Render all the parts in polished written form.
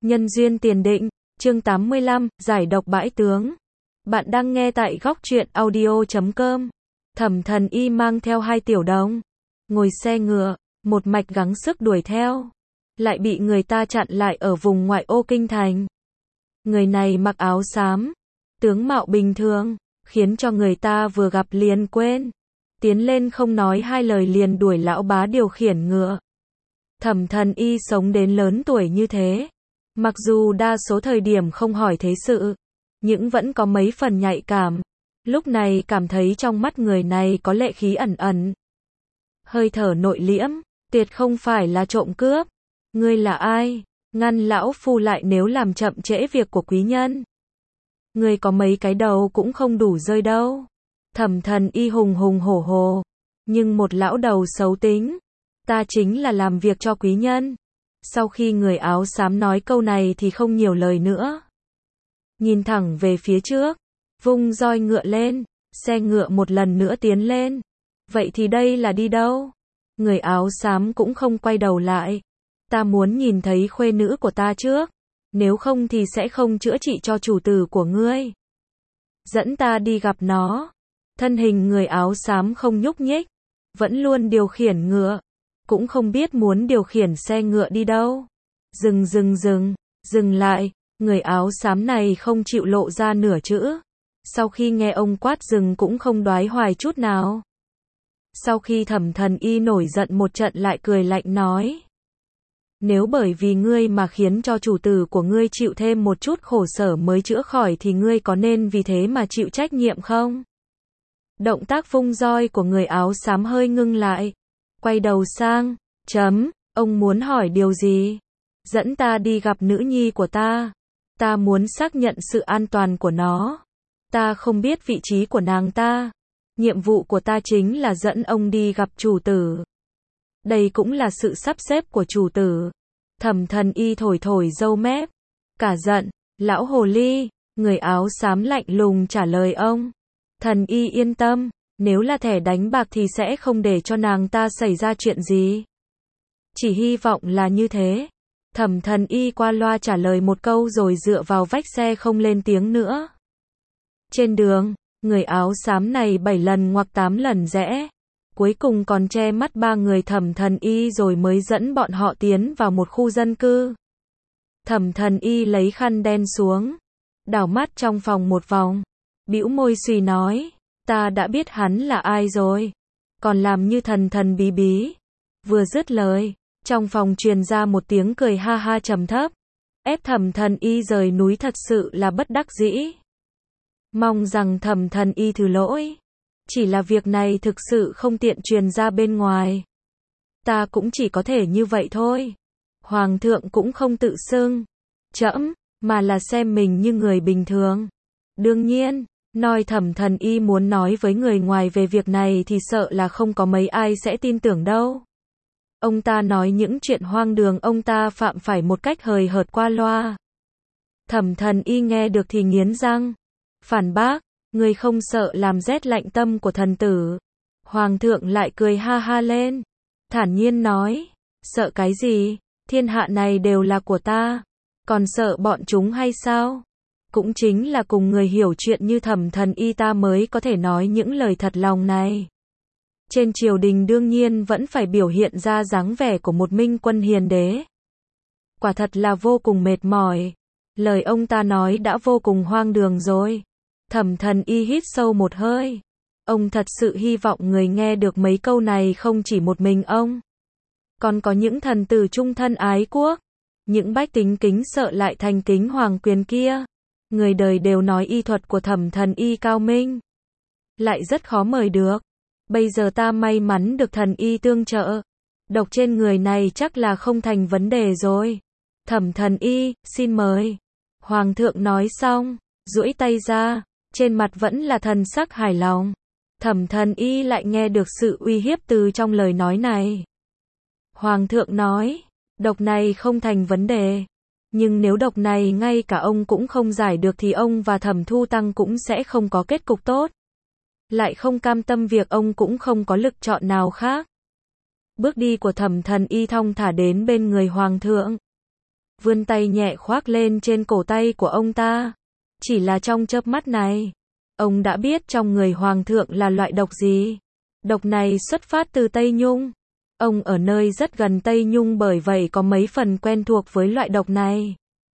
Nhân duyên tiền định, chương 85, giải độc bãi tướng. Bạn đang nghe tại góc truyện audio.com. Thẩm Thần Y mang theo 2 tiểu đồng, ngồi xe ngựa, một mạch gắng sức đuổi theo, lại bị người ta chặn lại ở vùng ngoại ô kinh thành. Người này mặc áo xám, tướng mạo bình thường, khiến cho người ta vừa gặp liền quên. Tiến lên không nói 2 lời liền đuổi lão bá điều khiển ngựa. Thẩm Thần Y sống đến lớn tuổi như thế, mặc dù đa số thời điểm không hỏi thế sự, nhưng vẫn có mấy phần nhạy cảm. Lúc này cảm thấy trong mắt người này có lệ khí ẩn ẩn, hơi thở nội liễm, tuyệt không phải là trộm cướp. Ngươi là ai? Ngăn lão phu lại nếu làm chậm trễ việc của quý nhân. Ngươi có mấy cái đầu cũng không đủ rơi đâu. Thẩm Thần Y hùng hùng hổ hổ, nhưng một lão đầu xấu tính. Ta chính là làm việc cho quý nhân. Sau khi người áo xám nói câu này thì không nhiều lời nữa. Nhìn thẳng về phía trước, vung roi ngựa lên, xe ngựa một lần nữa tiến lên. Vậy thì đây là đi đâu? Người áo xám cũng không quay đầu lại. Ta muốn nhìn thấy khuê nữ của ta trước, nếu không thì sẽ không chữa trị cho chủ tử của ngươi. Dẫn ta đi gặp nó. Thân hình người áo xám không nhúc nhích, vẫn luôn điều khiển ngựa, cũng không biết muốn điều khiển xe ngựa đi đâu. Dừng lại, người áo xám này không chịu lộ ra nửa chữ. Sau khi nghe ông quát dừng cũng không đoái hoài chút nào. Sau khi Thẩm Thần Y nổi giận một trận lại cười lạnh nói: nếu bởi vì ngươi mà khiến cho chủ tử của ngươi chịu thêm một chút khổ sở mới chữa khỏi thì ngươi có nên vì thế mà chịu trách nhiệm không? Động tác vung roi của người áo xám hơi ngưng lại, quay đầu sang, ông muốn hỏi điều gì? Dẫn ta đi gặp nữ nhi của ta. Ta muốn xác nhận sự an toàn của nó. Ta không biết vị trí của nàng ta. Nhiệm vụ của ta chính là dẫn ông đi gặp chủ tử. Đây cũng là sự sắp xếp của chủ tử. Thẩm Thần Y thổi thổi râu mép, cả giận: lão hồ ly. Người áo xám lạnh lùng trả lời ông: Thần Y yên tâm, nếu là thẻ đánh bạc thì sẽ không để cho nàng ta xảy ra chuyện gì. Chỉ hy vọng là như thế. Thẩm Thần Y qua loa trả lời một câu rồi dựa vào vách xe không lên tiếng nữa. Trên đường, người áo xám này 7 lần ngoặc 8 lần rẽ, cuối cùng còn che mắt 3 người Thẩm Thần Y rồi mới dẫn bọn họ tiến vào một khu dân cư. Thẩm Thần Y lấy khăn đen xuống, đảo mắt trong phòng một vòng, bĩu môi suy nói: ta đã biết hắn là ai rồi, còn làm như thần thần bí bí. Vừa dứt lời, trong phòng truyền ra một tiếng cười ha ha trầm thấp. Ép Thẩm Thần Y rời núi thật sự là bất đắc dĩ. Mong rằng Thẩm Thần Y thứ lỗi. Chỉ là việc này thực sự không tiện truyền ra bên ngoài. Ta cũng chỉ có thể như vậy thôi. Hoàng thượng cũng không tự xưng trẫm, mà là xem mình như người bình thường. Đương nhiên, nói Thẩm Thần Y muốn nói với người ngoài về việc này thì sợ là không có mấy ai sẽ tin tưởng đâu. Ông ta nói những chuyện hoang đường ông ta phạm phải một cách hời hợt qua loa. Thẩm Thần Y nghe được thì nghiến răng, phản bác: người không sợ làm rét lạnh tâm của thần tử. Hoàng thượng lại cười ha ha lên, thản nhiên nói: sợ cái gì, thiên hạ này đều là của ta, còn sợ bọn chúng hay sao? Cũng chính là cùng người hiểu chuyện như Thẩm Thần Y ta mới có thể nói những lời thật lòng này. Trên triều đình đương nhiên vẫn phải biểu hiện ra dáng vẻ của một minh quân hiền đế. Quả thật là vô cùng mệt mỏi. Lời ông ta nói đã vô cùng hoang đường rồi. Thẩm Thần Y hít sâu một hơi. Ông thật sự hy vọng người nghe được mấy câu này không chỉ một mình ông, còn có những thần tử trung thân ái quốc, những bách tính kính sợ lại thành kính hoàng quyền kia. Người đời đều nói y thuật của Thẩm Thần Y cao minh, lại rất khó mời được. Bây giờ ta may mắn được thần y tương trợ, độc trên người này chắc là không thành vấn đề rồi. Thẩm Thần Y, xin mời. Hoàng thượng nói xong, duỗi tay ra, trên mặt vẫn là thần sắc hài lòng. Thẩm Thần Y lại nghe được sự uy hiếp từ trong lời nói này. Hoàng thượng nói, độc này không thành vấn đề, nhưng nếu độc này ngay cả ông cũng không giải được thì ông và Thẩm Thu Tăng cũng sẽ không có kết cục tốt. Lại không cam tâm việc ông cũng không có lực chọn nào khác. Bước đi của Thẩm Thần Y thong thả đến bên người Hoàng thượng. vươn tay nhẹ khoác lên trên cổ tay của ông ta. Chỉ là trong chớp mắt này, ông đã biết trong người hoàng thượng là loại độc gì. Độc này xuất phát từ Tây Nhung. Ông ở nơi rất gần Tây Nhung bởi vậy có mấy phần quen thuộc với loại độc này.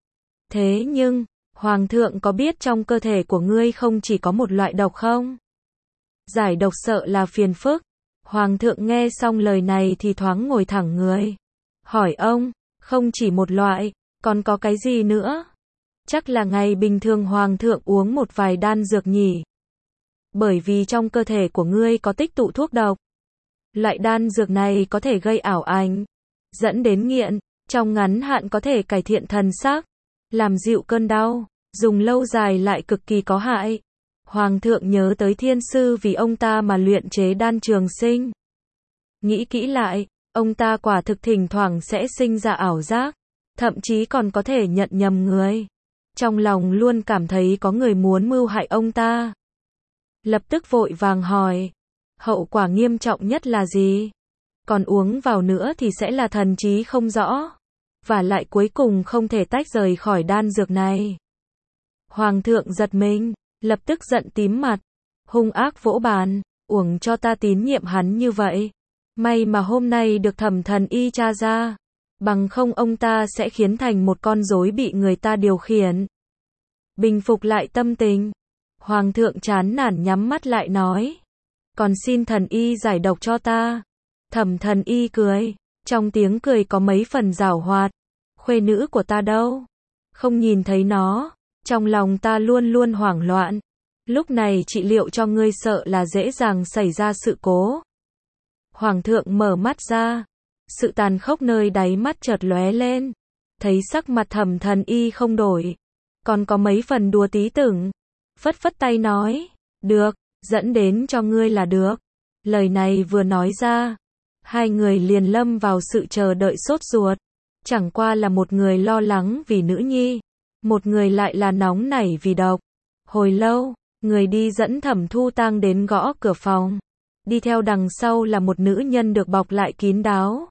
Thế nhưng, hoàng thượng có biết trong cơ thể của ngươi không chỉ có một loại độc không? Giải độc sợ là phiền phức. Hoàng thượng nghe xong lời này thì thoáng ngồi thẳng người. Hỏi ông, không chỉ một loại, còn có cái gì nữa? Chắc là ngày bình thường hoàng thượng uống một vài đan dược nhỉ? Bởi vì trong cơ thể của ngươi có tích tụ thuốc độc. Loại đan dược này có thể gây ảo ảnh, dẫn đến nghiện, trong ngắn hạn có thể cải thiện thần sắc, làm dịu cơn đau, dùng lâu dài lại cực kỳ có hại. Hoàng thượng nhớ tới thiên sư vì ông ta mà luyện chế đan trường sinh. Nghĩ kỹ lại, ông ta quả thực thỉnh thoảng sẽ sinh ra ảo giác, thậm chí còn có thể nhận nhầm người. Trong lòng luôn cảm thấy có người muốn mưu hại ông ta. Lập tức vội vàng hỏi, hậu quả nghiêm trọng nhất là gì? Còn uống vào nữa thì sẽ là thần trí không rõ, và lại cuối cùng không thể tách rời khỏi đan dược này. Hoàng thượng giật mình, lập tức giận tím mặt, hung ác vỗ bàn, uổng cho ta tín nhiệm hắn như vậy. May mà hôm nay được Thẩm Thần Y tra ra, bằng không ông ta sẽ khiến thành một con rối bị người ta điều khiển. Bình phục lại tâm tình, hoàng thượng chán nản nhắm mắt lại nói, còn xin thần y giải độc cho ta. Thẩm Thần Y cười, trong tiếng cười có mấy phần giảo hoạt. Khuê nữ của ta đâu? Không nhìn thấy nó, trong lòng ta luôn luôn hoảng loạn. Lúc này trị liệu cho ngươi sợ là dễ dàng xảy ra sự cố. Hoàng thượng mở mắt ra, sự tàn khốc nơi đáy mắt chợt lóe lên, thấy sắc mặt Thẩm Thần Y không đổi, còn có mấy phần đùa tí tưởng, phất phất tay nói, được, dẫn đến cho ngươi là được. Lời này vừa nói ra, hai người liền lâm vào sự chờ đợi sốt ruột, chẳng qua là một người lo lắng vì nữ nhi, một người lại là nóng nảy vì độc. Hồi lâu, người đi dẫn Thẩm Thu Tang đến gõ cửa phòng. Đi theo đằng sau là một nữ nhân được bọc lại kín đáo.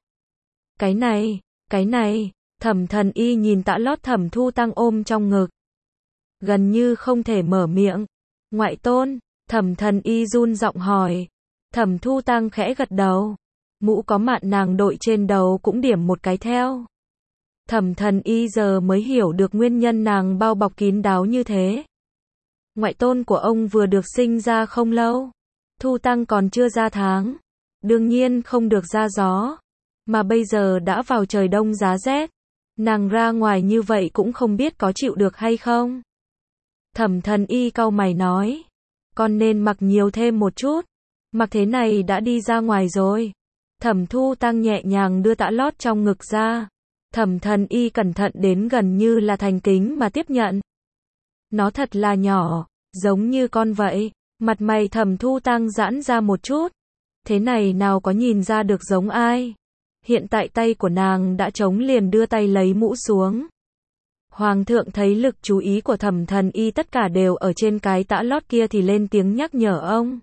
Cái này, Thẩm Thần Y nhìn tã lót Thẩm Thu Tang ôm trong ngực, gần như không thể mở miệng. Ngoại tôn, Thẩm Thần Y run giọng hỏi. Thẩm Thu Tang khẽ gật đầu, mũ có mạn nàng đội trên đầu cũng điểm một cái theo. Thẩm Thần Y giờ mới hiểu được nguyên nhân nàng bao bọc kín đáo như thế. Ngoại tôn của ông vừa được sinh ra không lâu, Thu Tang còn chưa ra tháng, đương nhiên không được ra gió, mà bây giờ đã vào trời đông giá rét, nàng ra ngoài như vậy cũng không biết có chịu được hay không. Thẩm Thần Y cau mày nói, con nên mặc nhiều thêm một chút, mặc thế này đã đi ra ngoài rồi. Thẩm Thu Tang nhẹ nhàng đưa tã lót trong ngực ra, Thẩm Thần Y cẩn thận đến gần như là thành kính mà tiếp nhận. Nó thật là nhỏ, giống như con vậy. Mặt mày Thẩm Thu Tang giãn ra một chút, thế này nào có nhìn ra được giống ai. Hiện tại tay của nàng đã trống liền đưa tay lấy mũ xuống. Hoàng thượng thấy lực chú ý của Thẩm Thần Y tất cả đều ở trên cái tã lót kia thì lên tiếng nhắc nhở ông.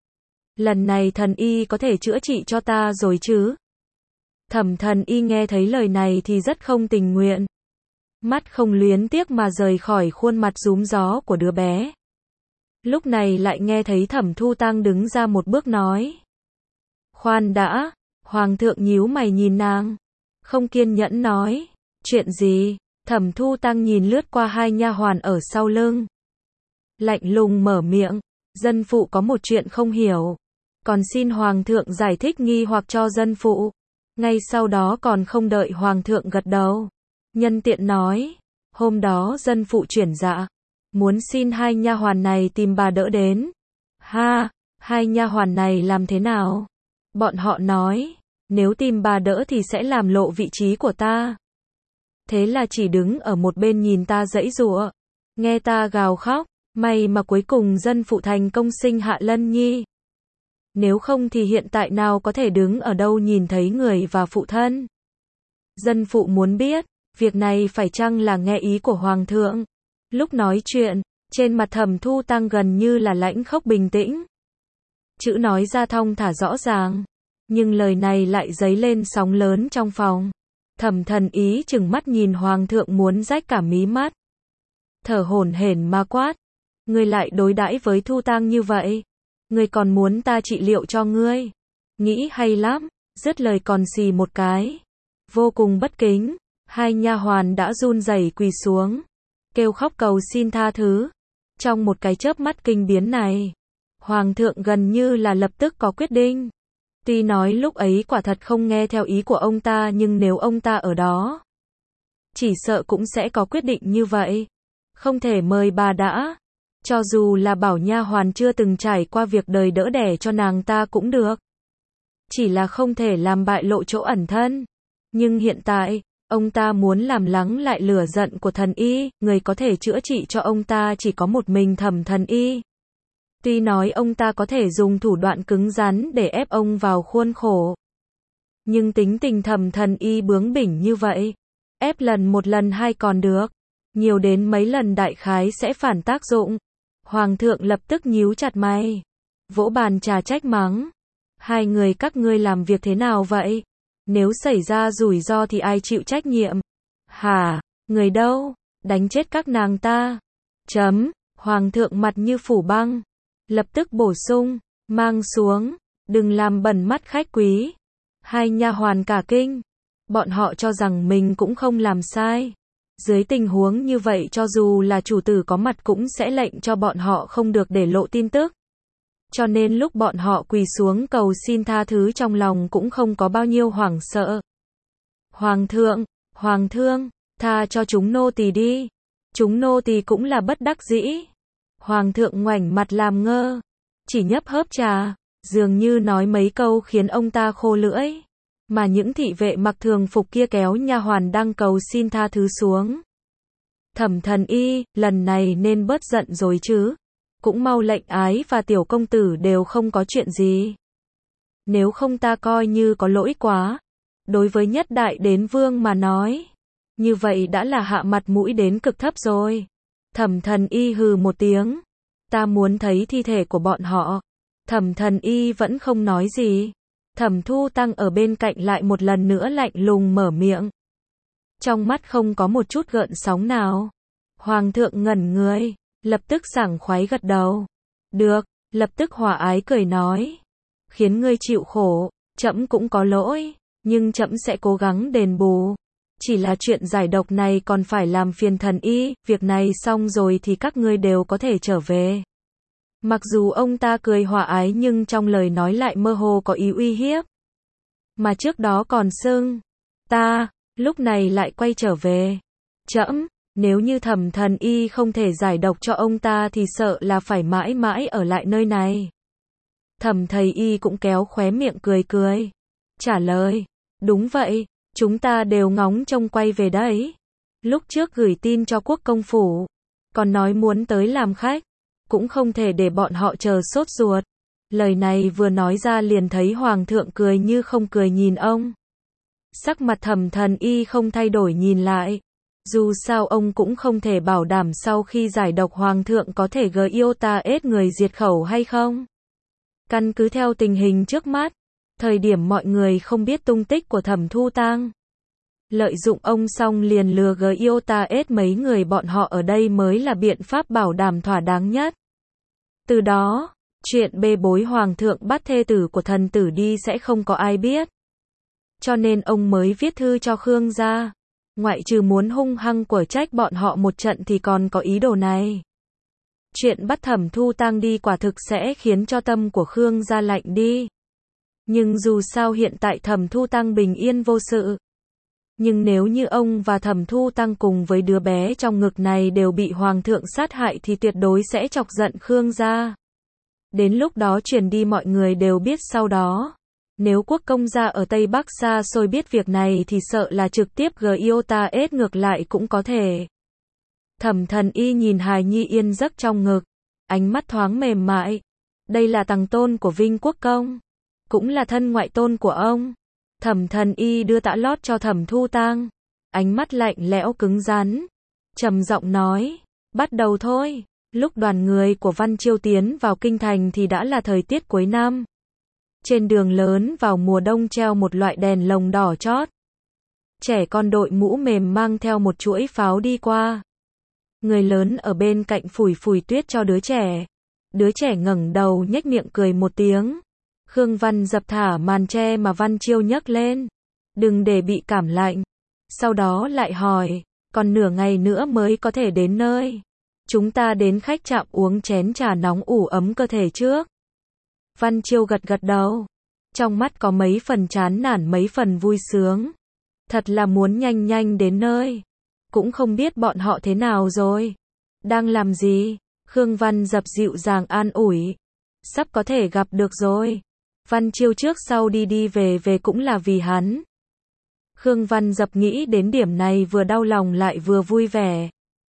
Lần này thần y có thể chữa trị cho ta rồi chứ? Thẩm Thần Y nghe thấy lời này thì rất không tình nguyện. Mắt không luyến tiếc mà rời khỏi khuôn mặt rúm gió của đứa bé. Lúc này lại nghe thấy Thẩm Thu Tang đứng ra một bước nói. Khoan đã, Hoàng thượng nhíu mày nhìn nàng, không kiên nhẫn nói, chuyện gì? Thẩm Thu Tang nhìn lướt qua hai nha hoàn ở sau lưng, lạnh lùng mở miệng, dân phụ có một chuyện không hiểu, còn xin Hoàng thượng giải thích nghi hoặc cho dân phụ. Ngay sau đó còn không đợi Hoàng thượng gật đầu, nhân tiện nói, hôm đó dân phụ chuyển dạ, muốn xin hai nha hoàn này tìm bà đỡ đến. Ha, hai nha hoàn này làm thế nào? Bọn họ nói, nếu tìm bà đỡ thì sẽ làm lộ vị trí của ta. Thế là chỉ đứng ở một bên nhìn ta giãy giụa, nghe ta gào khóc, may mà cuối cùng dân phụ thành công sinh hạ Lân Nhi. Nếu không thì hiện tại nào có thể đứng ở đâu nhìn thấy người và phụ thân. Dân phụ muốn biết, việc này phải chăng là nghe ý của Hoàng thượng? Lúc nói chuyện, trên mặt Thẩm Thu Tang gần như là lãnh khốc bình tĩnh. Chữ nói ra thong thả rõ ràng, nhưng lời này lại dấy lên sóng lớn trong phòng. Thẩm Thần Y trừng mắt nhìn Hoàng thượng muốn rách cả mí mắt. Thở hổn hển mà quát. Ngươi lại đối đãi với Thu Tang như vậy. Ngươi còn muốn ta trị liệu cho ngươi. Nghĩ hay lắm, dứt lời còn xì một cái. Vô cùng bất kính, hai nha hoàn đã run rẩy quỳ xuống. Kêu khóc cầu xin tha thứ. Trong một cái chớp mắt kinh biến này, Hoàng thượng gần như là lập tức có quyết định. Tuy nói lúc ấy quả thật không nghe theo ý của ông ta nhưng nếu ông ta ở đó, chỉ sợ cũng sẽ có quyết định như vậy. Không thể mời bà đã. Cho dù là bảo nha hoàn chưa từng trải qua việc đời đỡ đẻ cho nàng ta cũng được. Chỉ là không thể làm bại lộ chỗ ẩn thân. Nhưng hiện tại, ông ta muốn làm lắng lại lửa giận của Thần Y, người có thể chữa trị cho ông ta chỉ có một mình Thẩm Thần Y. Tuy nói ông ta có thể dùng thủ đoạn cứng rắn để ép ông vào khuôn khổ. Nhưng tính tình Thẩm Thần Y bướng bỉnh như vậy, ép lần một lần hai còn được. Nhiều đến mấy lần đại khái sẽ phản tác dụng. Hoàng thượng lập tức nhíu chặt mày. Vỗ bàn trà trách mắng. Hai người các ngươi làm việc thế nào vậy? Nếu xảy ra rủi ro thì ai chịu trách nhiệm? Hả? Người đâu? Đánh chết các nàng ta. Chấm. Hoàng thượng mặt như phủ băng. Lập tức bổ sung. Mang xuống. Đừng làm bẩn mắt khách quý. Hai nha hoàn cả kinh. Bọn họ cho rằng mình cũng không làm sai. Dưới tình huống như vậy cho dù là chủ tử có mặt cũng sẽ lệnh cho bọn họ không được để lộ tin tức. Cho nên lúc bọn họ quỳ xuống cầu xin tha thứ trong lòng cũng không có bao nhiêu hoảng sợ. Hoàng thượng, tha cho chúng nô tỳ đi. Chúng nô tỳ cũng là bất đắc dĩ. Hoàng thượng ngoảnh mặt làm ngơ. Chỉ nhấp hớp trà, dường như nói mấy câu khiến ông ta khô lưỡi. Mà những thị vệ mặc thường phục kia kéo nha hoàn đang cầu xin tha thứ xuống. Thẩm Thần Y, lần này nên bớt giận rồi chứ. Cũng mau lệnh ái và tiểu công tử đều không có chuyện gì. Nếu không ta coi như có lỗi quá. Đối với nhất đại đến vương mà nói. Như vậy đã là hạ mặt mũi đến cực thấp rồi. Thẩm Thần Y hừ một tiếng. Ta muốn thấy thi thể của bọn họ. Thẩm Thần Y vẫn không nói gì. Thẩm Thu Tăng ở bên cạnh lại một lần nữa lạnh lùng mở miệng. Trong mắt không có một chút gợn sóng nào. Hoàng thượng ngẩn người, lập tức sảng khoái gật đầu. Được, lập tức hòa ái cười nói. Khiến ngươi chịu khổ, trẫm cũng có lỗi, nhưng trẫm sẽ cố gắng đền bù. Chỉ là chuyện giải độc này còn phải làm phiền Thần Y, việc này xong rồi thì các ngươi đều có thể trở về. Mặc dù ông ta cười hòa ái nhưng trong lời nói lại mơ hồ có ý uy hiếp. Mà trước đó còn xưng, ta, lúc này lại quay trở về. Trẫm, nếu như Thẩm Thần Y không thể giải độc cho ông ta thì sợ là phải mãi mãi ở lại nơi này. Thẩm Thầy Y cũng kéo khóe miệng cười cười. Trả lời, đúng vậy, chúng ta đều ngóng trông quay về đấy. Lúc trước gửi tin cho quốc công phủ, còn nói muốn tới làm khách. Cũng không thể để bọn họ chờ sốt ruột. Lời này vừa nói ra liền thấy Hoàng thượng cười như không cười nhìn ông. Sắc mặt Thẩm Thần Y không thay đổi nhìn lại. Dù sao ông cũng không thể bảo đảm sau khi giải độc Hoàng thượng có thể iota ết người diệt khẩu hay không. Căn cứ theo tình hình trước mắt, thời điểm mọi người không biết tung tích của Thẩm Thu Tang. Lợi dụng ông xong liền lừa iota ết mấy người bọn họ ở đây mới là biện pháp bảo đảm thỏa đáng nhất. Từ đó, chuyện bê bối Hoàng thượng bắt thê tử của thần tử đi sẽ không có ai biết. Cho nên ông mới viết thư cho Khương gia. Ngoại trừ muốn hung hăng quở trách bọn họ một trận thì còn có ý đồ này. Chuyện bắt Thẩm Thu Tang đi quả thực sẽ khiến cho tâm của Khương gia lạnh đi. Nhưng dù sao hiện tại Thẩm Thu Tang bình yên vô sự. Nhưng nếu như ông và Thẩm Thu Tăng cùng với đứa bé trong ngực này đều bị Hoàng thượng sát hại thì tuyệt đối sẽ chọc giận Khương gia. Đến lúc đó truyền đi mọi người đều biết sau đó. Nếu quốc công gia ở Tây Bắc xa xôi biết việc này thì sợ là trực tiếp iota ết ngược lại cũng có thể. Thẩm Thần Y nhìn hài nhi yên giấc trong ngực. Ánh mắt thoáng mềm mại. Đây là tằng tôn của Vinh Quốc Công. Cũng là thân ngoại tôn của ông. Thẩm Thần Y đưa tã lót cho Thẩm Thu Tang. Ánh mắt lạnh lẽo cứng rắn. Trầm giọng nói. Bắt đầu thôi. Lúc đoàn người của Văn Chiêu tiến vào kinh thành thì đã là thời tiết cuối năm. Trên đường lớn vào mùa đông treo một loại đèn lồng đỏ chót. trẻ con đội mũ mềm mang theo một chuỗi pháo đi qua. Người lớn ở bên cạnh phủi phủi tuyết cho đứa trẻ. Đứa trẻ ngẩng đầu nhếch miệng cười một tiếng. Khương Văn Dập thả màn che mà Văn Chiêu nhấc lên. Đừng để bị cảm lạnh. Sau đó lại hỏi, còn nửa ngày nữa mới có thể đến nơi. Chúng ta đến khách trạm uống chén trà nóng ủ ấm cơ thể trước. Văn Chiêu gật gật đầu. Trong mắt có mấy phần chán nản mấy phần vui sướng. Thật là muốn nhanh nhanh đến nơi. Cũng không biết bọn họ thế nào rồi. Đang làm gì? Khương Văn Dập dịu dàng an ủi. Sắp có thể gặp được rồi. Văn Chiêu trước sau đi đi về về cũng là vì hắn. Khương Văn Dập nghĩ đến điểm này vừa đau lòng lại vừa vui vẻ.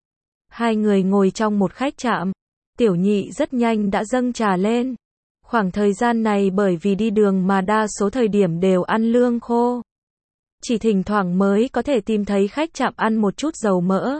Hai người ngồi trong một khách trạm. Tiểu Nhị rất nhanh đã dâng trà lên. Khoảng thời gian này bởi vì đi đường mà đa số thời điểm đều ăn lương khô. Chỉ thỉnh thoảng mới có thể tìm thấy khách trạm ăn một chút dầu mỡ.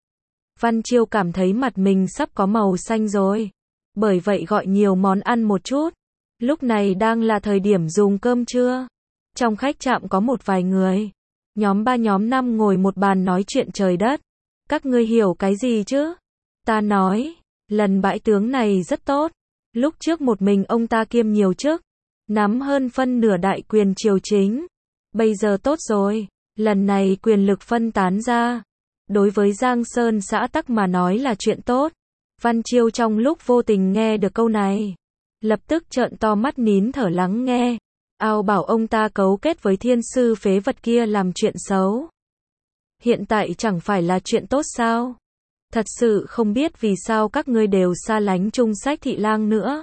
Văn Chiêu cảm thấy mặt mình sắp có màu xanh rồi. Bởi vậy gọi nhiều món ăn một chút. Lúc này đang là thời điểm dùng cơm trưa. Trong khách trạm có một vài người. Nhóm 3 nhóm 5 ngồi một bàn nói chuyện trời đất. Các ngươi hiểu cái gì chứ? Ta nói, lần bãi tướng này rất tốt. Lúc trước một mình ông ta kiêm nhiều chức. Nắm hơn phân nửa đại quyền triều chính. Bây giờ tốt rồi. Lần này quyền lực phân tán ra. Đối với Giang Sơn xã tắc mà nói là chuyện tốt. Văn Chiêu trong lúc vô tình nghe được câu này. Lập tức trợn to mắt nín thở lắng nghe. Ao bảo ông ta cấu kết với thiên sư phế vật kia làm chuyện xấu. Hiện tại chẳng phải là chuyện tốt sao? Thật sự không biết vì sao các ngươi đều xa lánh Trung Sách Thị Lang nữa.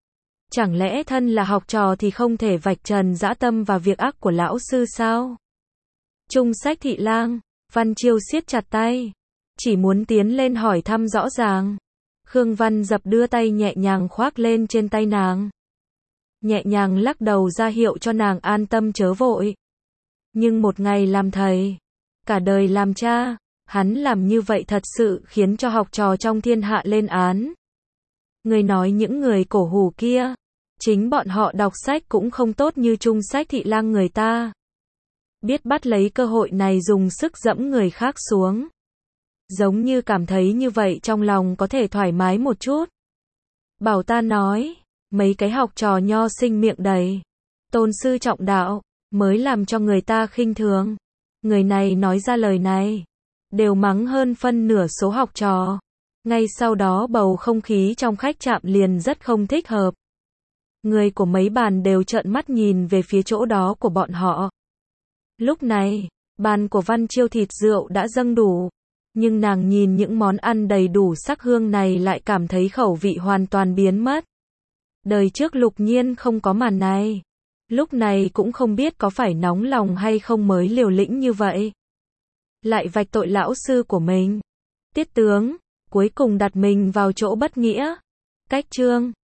Chẳng lẽ thân là học trò thì không thể vạch trần dã tâm và việc ác của lão sư sao? Trung Sách Thị Lang, Văn Chiêu siết chặt tay. Chỉ muốn tiến lên hỏi thăm rõ ràng. Khương Văn Dập đưa tay nhẹ nhàng khoác lên trên tay nàng. Nhẹ nhàng lắc đầu ra hiệu cho nàng an tâm chớ vội. Nhưng một ngày làm thầy, cả đời làm cha, hắn làm như vậy thật sự khiến cho học trò trong thiên hạ lên án. Người nói những người cổ hủ kia, chính bọn họ đọc sách cũng không tốt như Trung Sách Thị Lang người ta. Biết bắt lấy cơ hội này dùng sức dẫm người khác xuống. Giống như cảm thấy như vậy trong lòng có thể thoải mái một chút. Bảo ta nói, mấy cái học trò nho sinh miệng đầy, tôn sư trọng đạo, mới làm cho người ta khinh thường. Người này nói ra lời này, đều mắng hơn phân nửa số học trò. Ngay sau đó bầu không khí trong khách trạm liền rất không thích hợp. Người của mấy bàn đều trợn mắt nhìn về phía chỗ đó của bọn họ. Lúc này, bàn của Văn Chiêu thịt rượu đã dâng đủ. Nhưng nàng nhìn những món ăn đầy đủ sắc hương này lại cảm thấy khẩu vị hoàn toàn biến mất. Đời trước Lục Nhiên không có màn này. Lúc này cũng không biết có phải nóng lòng hay không mới liều lĩnh như vậy. Lại vạch tội lão sư của mình. Tiết tướng, cuối cùng đặt mình vào chỗ bất nghĩa. Cách chương